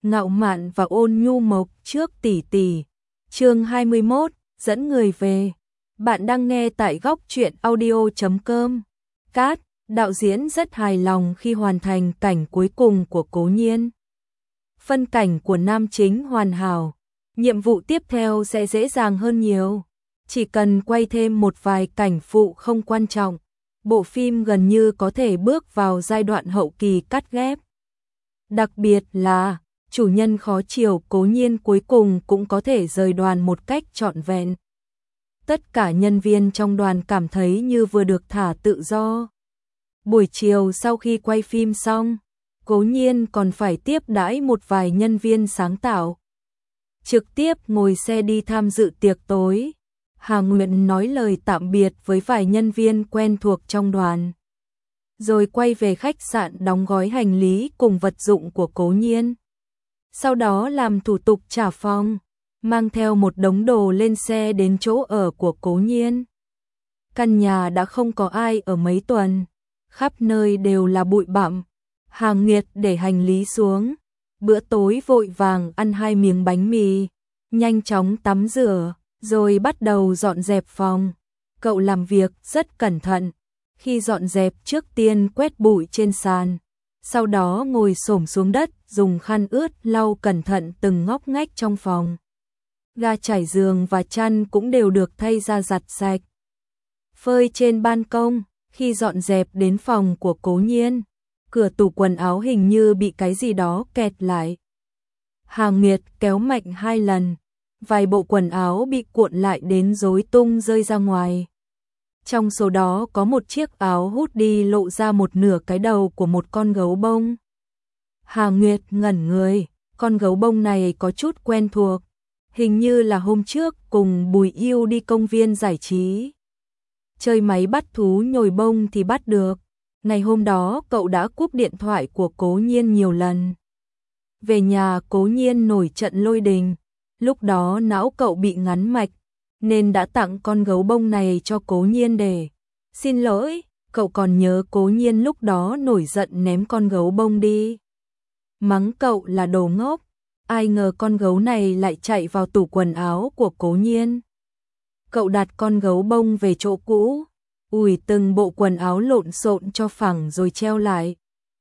ngạo mạn và ôn nhu mộc trước tỷ tỷ. Chương 21, dẫn người về. Bạn đang nghe tại góc truyện audio.com. Cát, đạo diễn rất hài lòng khi hoàn thành cảnh cuối cùng của Cố Nhiên. Phân cảnh của nam chính hoàn hảo, nhiệm vụ tiếp theo sẽ dễ dàng hơn nhiều. Chỉ cần quay thêm một vài cảnh phụ không quan trọng, bộ phim gần như có thể bước vào giai đoạn hậu kỳ cắt ghép. Đặc biệt là, chủ nhân khó chiều Cố Nhiên cuối cùng cũng có thể rời đoàn một cách trọn vẹn. Tất cả nhân viên trong đoàn cảm thấy như vừa được thả tự do. Buổi chiều sau khi quay phim xong, Cố Nhiên còn phải tiếp đãi một vài nhân viên sáng tạo. Trực tiếp ngồi xe đi tham dự tiệc tối. Hà Nguyện nói lời tạm biệt với vài nhân viên quen thuộc trong đoàn. Rồi quay về khách sạn đóng gói hành lý cùng vật dụng của Cố Nhiên. Sau đó làm thủ tục trả phòng, mang theo một đống đồ lên xe đến chỗ ở của Cố Nhiên. Căn nhà đã không có ai ở mấy tuần, khắp nơi đều là bụi bặm. Hà Nguyệt để hành lý xuống, bữa tối vội vàng ăn 2 miếng bánh mì, nhanh chóng tắm rửa, rồi bắt đầu dọn dẹp phòng. Cậu làm việc rất cẩn thận, khi dọn dẹp trước tiên quét bụi trên sàn, sau đó ngồi xổm xuống đất dùng khăn ướt lau cẩn thận từng ngóc ngách trong phòng. Ga trải giường và chăn cũng đều được thay ra giặt sạch. Phơi trên ban công, khi dọn dẹp đến phòng của Cố Nhiên, cửa tủ quần áo hình như bị cái gì đó kẹt lại. Hà Nguyệt kéo mạnh 2 lần, vài bộ quần áo bị cuộn lại đến rối tung rơi ra ngoài. Trong số đó có một chiếc áo hoodie lộ ra một nửa cái đầu của một con gấu bông. Hà Nguyệt ngẩn người, con gấu bông này có chút quen thuộc, hình như là hôm trước cùng Bùi Yêu đi công viên giải trí. Chơi máy bắt thú nhồi bông thì bắt được. Ngày hôm đó cậu đã cúp điện thoại của Cố Nhiên nhiều lần. Về nhà Cố Nhiên nổi trận lôi đình, lúc đó não cậu bị ngắn mạch, nên đã tặng con gấu bông này cho Cố Nhiên để xin lỗi. Cậu còn nhớ Cố Nhiên lúc đó nổi giận ném con gấu bông đi, mắng cậu là đồ ngốc. Ai ngờ con gấu này lại chạy vào tủ quần áo của Cố Nhiên. Cậu đặt con gấu bông về chỗ cũ, ủi từng bộ quần áo lộn xộn cho phẳng rồi treo lại,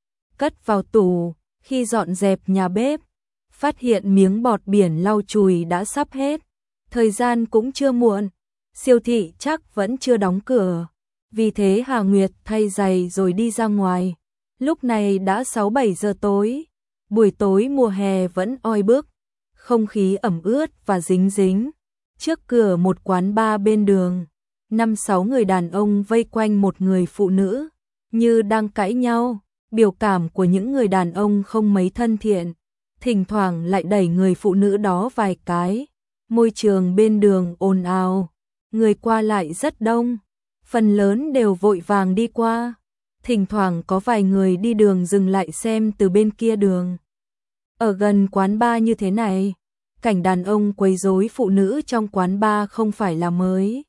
cất vào tủ. Khi dọn dẹp nhà bếp, phát hiện miếng bọt biển lau chùi đã sắp hết. Thời gian cũng chưa muộn, siêu thị chắc vẫn chưa đóng cửa. Vì thế Hà Nguyệt thay giày rồi đi ra ngoài. Lúc này đã 6-7 giờ tối. Buổi tối mùa hè vẫn oi bức, không khí ẩm ướt và dính dính. Trước cửa một quán bar bên đường, 5-6 người đàn ông vây quanh một người phụ nữ, như đang cãi nhau. Biểu cảm của những người đàn ông không mấy thân thiện, thỉnh thoảng lại đẩy người phụ nữ đó vài cái. Môi trường bên đường ồn ào, người qua lại rất đông, phần lớn đều vội vàng đi qua. Thỉnh thoảng có vài người đi đường dừng lại xem từ bên kia đường. Ở gần quán bar như thế này, cảnh đàn ông quấy rối phụ nữ trong quán bar không phải là mới.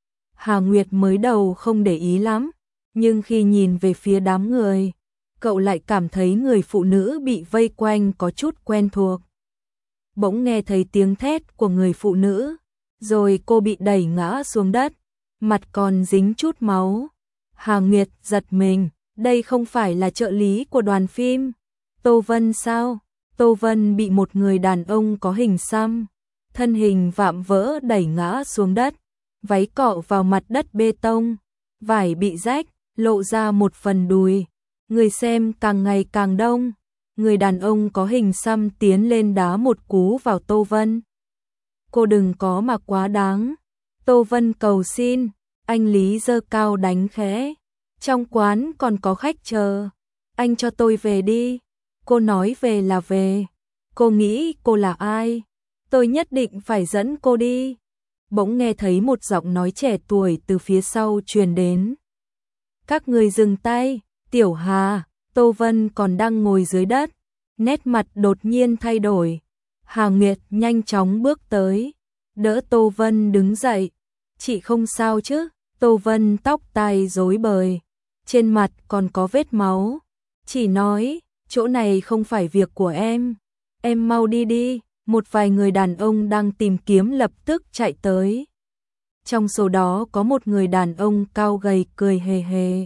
Hà Nguyệt mới đầu không để ý lắm, nhưng khi nhìn về phía đám người, cậu lại cảm thấy người phụ nữ bị vây quanh có chút quen thuộc. Bỗng nghe thấy tiếng thét của người phụ nữ, rồi cô bị đẩy ngã xuống đất, mặt còn dính chút máu. Hà Nguyệt giật mình, đây không phải là trợ lý của đoàn phim Tô Vân sao? Tô Vân bị một người đàn ông có hình xăm, thân hình vạm vỡ đẩy ngã xuống đất, váy cọ vào mặt đất bê tông, vải bị rách, lộ ra một phần đùi. Người xem càng ngày càng đông, người đàn ông có hình xăm tiến lên đá một cú vào Tô Vân. Cô đừng có mà quá đáng. Tô Vân cầu xin, anh Lý giơ cao đánh khẽ. Trong quán còn có khách chờ, anh cho tôi về đi. Cô nói về là về. Cô nghĩ cô là ai? Tôi nhất định phải dẫn cô đi. Bỗng nghe thấy một giọng nói trẻ tuổi từ phía sau truyền đến. Các người dừng tay. Tiểu Hà, Tô Vân còn đang ngồi dưới đất, nét mặt đột nhiên thay đổi. Hà Nguyệt nhanh chóng bước tới, đỡ Tô Vân đứng dậy. Chị không sao chứ? Tô Vân tóc tai rối bời, trên mặt còn có vết máu. Chỉ nói, chỗ này không phải việc của em. em mau đi đi, một vài người đàn ông đang tìm kiếm lập tức chạy tới. Trong số đó có một người đàn ông cao gầy cười hề hề.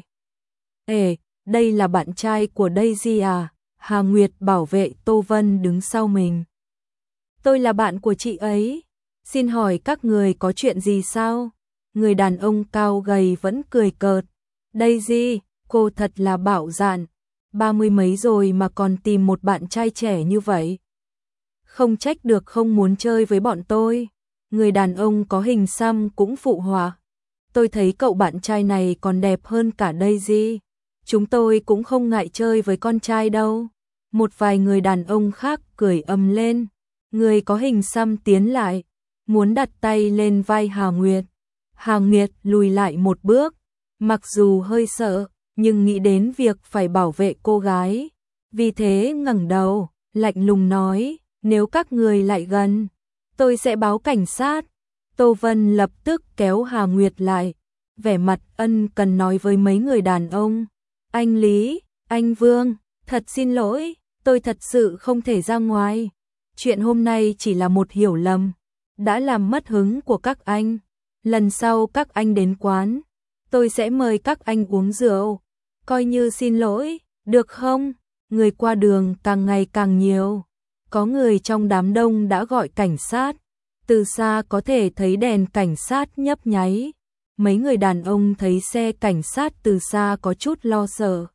Ê, đây là bạn trai của Daisy à? Hà Nguyệt bảo vệ Tô Vân đứng sau mình. Tôi là bạn của chị ấy. Xin hỏi các người có chuyện gì sao? Người đàn ông cao gầy vẫn cười cợt. Daisy, cô thật là bạo dạn. 30 mấy rồi mà còn tìm một bạn trai trẻ như vậy. Không trách được không muốn chơi với bọn tôi. Người đàn ông có hình xăm cũng phụ họa. Tôi thấy cậu bạn trai này còn đẹp hơn cả Daisy. Chúng tôi cũng không ngại chơi với con trai đâu. Một vài người đàn ông khác cười ầm lên. Người có hình xăm tiến lại, muốn đặt tay lên vai Hà Nguyệt. Hà Nguyệt lùi lại một bước, mặc dù hơi sợ, nhưng nghĩ đến việc phải bảo vệ cô gái. Vì thế ngẩng đầu, lạnh lùng nói, nếu các người lại gần, tôi sẽ báo cảnh sát. Tô Vân lập tức kéo Hà Nguyệt lại, vẻ mặt ân cần nói với mấy người đàn ông. Anh Lý, anh Vương, thật xin lỗi, tôi thật sự không thể ra ngoài. Chuyện hôm nay chỉ là một hiểu lầm, đã làm mất hứng của các anh. Lần sau các anh đến quán, tôi sẽ mời các anh uống rượu, coi như xin lỗi, được không? Người qua đường càng ngày càng nhiều. Có người trong đám đông đã gọi cảnh sát. Từ xa có thể thấy đèn cảnh sát nhấp nháy. Mấy người đàn ông thấy xe cảnh sát từ xa có chút lo sợ.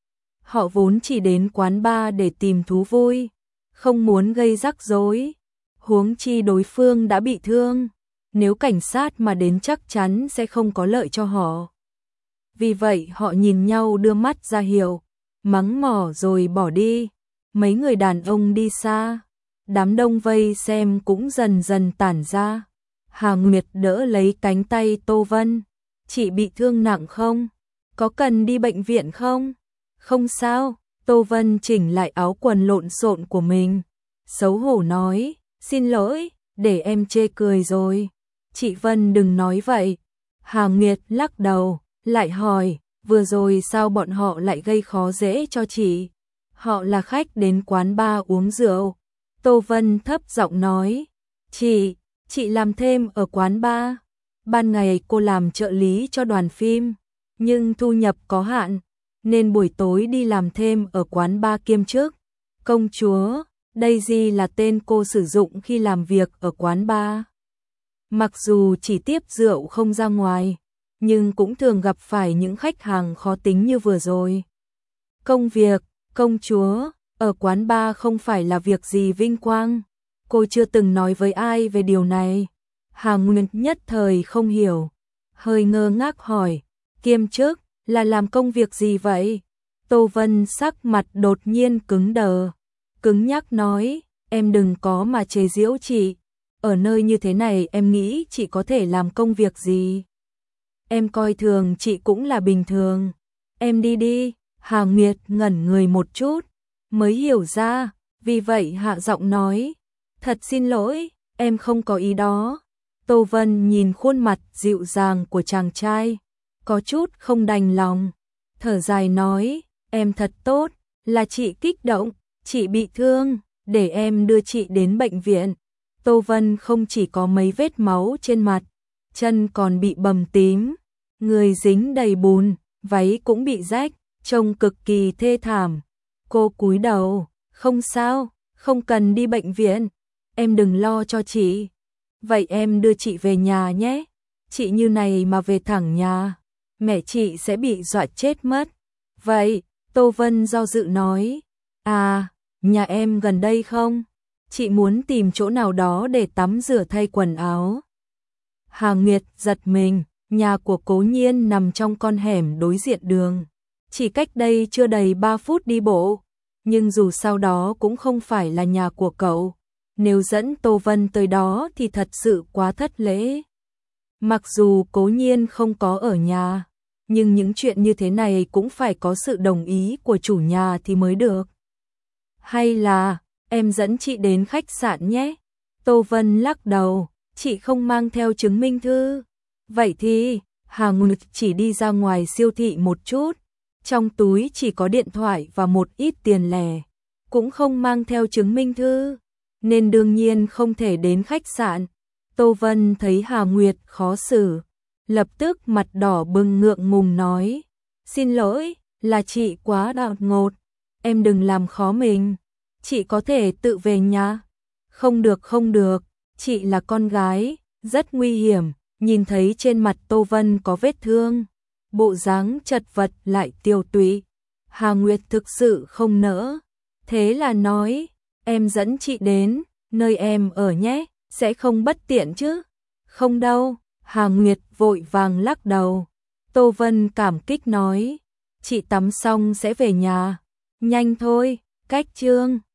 Họ vốn chỉ đến quán bar để tìm thú vui, không muốn gây rắc rối. Huống chi đối phương đã bị thương, nếu cảnh sát mà đến chắc chắn sẽ không có lợi cho họ. Vì vậy họ nhìn nhau đưa mắt ra hiệu, mắng mỏ rồi bỏ đi. Mấy người đàn ông đi xa, đám đông vây xem cũng dần dần tản ra. Hà Nguyệt đỡ lấy cánh tay Tô Vân. Chị bị thương nặng không? Có cần đi bệnh viện không? Không sao. Tô Vân chỉnh lại áo quần lộn xộn của mình. Xấu hổ nói, xin lỗi, để em chê cười rồi. Chị Vân đừng nói vậy. Hà Nguyệt lắc đầu, lại hỏi, vừa rồi sao bọn họ lại gây khó dễ cho chị? Họ là khách đến quán bar uống rượu. Tô Vân thấp giọng nói, chị làm thêm ở quán bar. Ban ngày cô làm trợ lý cho đoàn phim, nhưng thu nhập có hạn, nên buổi tối đi làm thêm ở quán bar kiêm chức. Công chúa, Daisy là tên cô sử dụng khi làm việc ở quán bar. Mặc dù chỉ tiếp rượu không ra ngoài, nhưng cũng thường gặp phải những khách hàng khó tính như vừa rồi. Công việc, công chúa, ở quán bar không phải là việc gì vinh quang. Cô chưa từng nói với ai về điều này. Hà Nguyệt nhất thời không hiểu, hơi ngơ ngác hỏi, kiêm chức là làm công việc gì vậy? Tô Vân sắc mặt đột nhiên cứng đờ, cứng nhắc nói, em đừng có mà chế giễu chị. Ở nơi như thế này em nghĩ chị có thể làm công việc gì? Em coi thường chị cũng là bình thường. Em đi đi. Hà Nguyệt ngẩn người một chút, mới hiểu ra, vì vậy hạ giọng nói, thật xin lỗi, em không có ý đó. Tô Vân nhìn khuôn mặt dịu dàng của chàng trai, có chút không đành lòng, thở dài nói, em thật tốt, là chị kích động, chị bị thương, để em đưa chị đến bệnh viện. Tô Vân không chỉ có mấy vết máu trên mặt, chân còn bị bầm tím, người dính đầy bùn, váy cũng bị rách, trông cực kỳ thê thảm. Cô cúi đầu, không sao, không cần đi bệnh viện, em đừng lo cho chị. Vậy em đưa chị về nhà nhé. Chị như này mà về thẳng nhà, mẹ chị sẽ bị dọa chết mất. Vậy, Tô Vân do dự nói, à, nhà em gần đây không? Chị muốn tìm chỗ nào đó để tắm rửa thay quần áo. Hà Nguyệt giật mình, nhà của Cố Nhiên nằm trong con hẻm đối diện đường. Chỉ cách đây chưa đầy 3 phút đi bộ, nhưng dù sau đó cũng không phải là nhà của cậu. Nếu dẫn Tô Vân tới đó thì thật sự quá thất lễ. Mặc dù Cố Nhiên không có ở nhà, nhưng những chuyện như thế này cũng phải có sự đồng ý của chủ nhà thì mới được. Hay là, em dẫn chị đến khách sạn nhé. Tô Vân lắc đầu, chị không mang theo chứng minh thư. Vậy thì, Hà Nguyệt chỉ đi ra ngoài siêu thị một chút. Trong túi chỉ có điện thoại và một ít tiền lẻ. cũng không mang theo chứng minh thư, nên đương nhiên không thể đến khách sạn. Tô Vân thấy Hà Nguyệt khó xử, lập tức mặt đỏ bừng ngượng ngùng nói, xin lỗi, là chị quá đột ngột, em đừng làm khó mình, chị có thể tự về nhà. Không được, chị là con gái, rất nguy hiểm, nhìn thấy trên mặt Tô Vân có vết thương, bộ dáng chật vật lại tiêu tụy. Hà Nguyệt thực sự không nỡ, thế là nói, em dẫn chị đến nơi em ở nhé, sẽ không bất tiện chứ? Không đâu, Hà Nguyệt vội vàng lắc đầu. Tô Vân cảm kích nói, chị tắm xong sẽ về nhà, nhanh thôi, cách trương.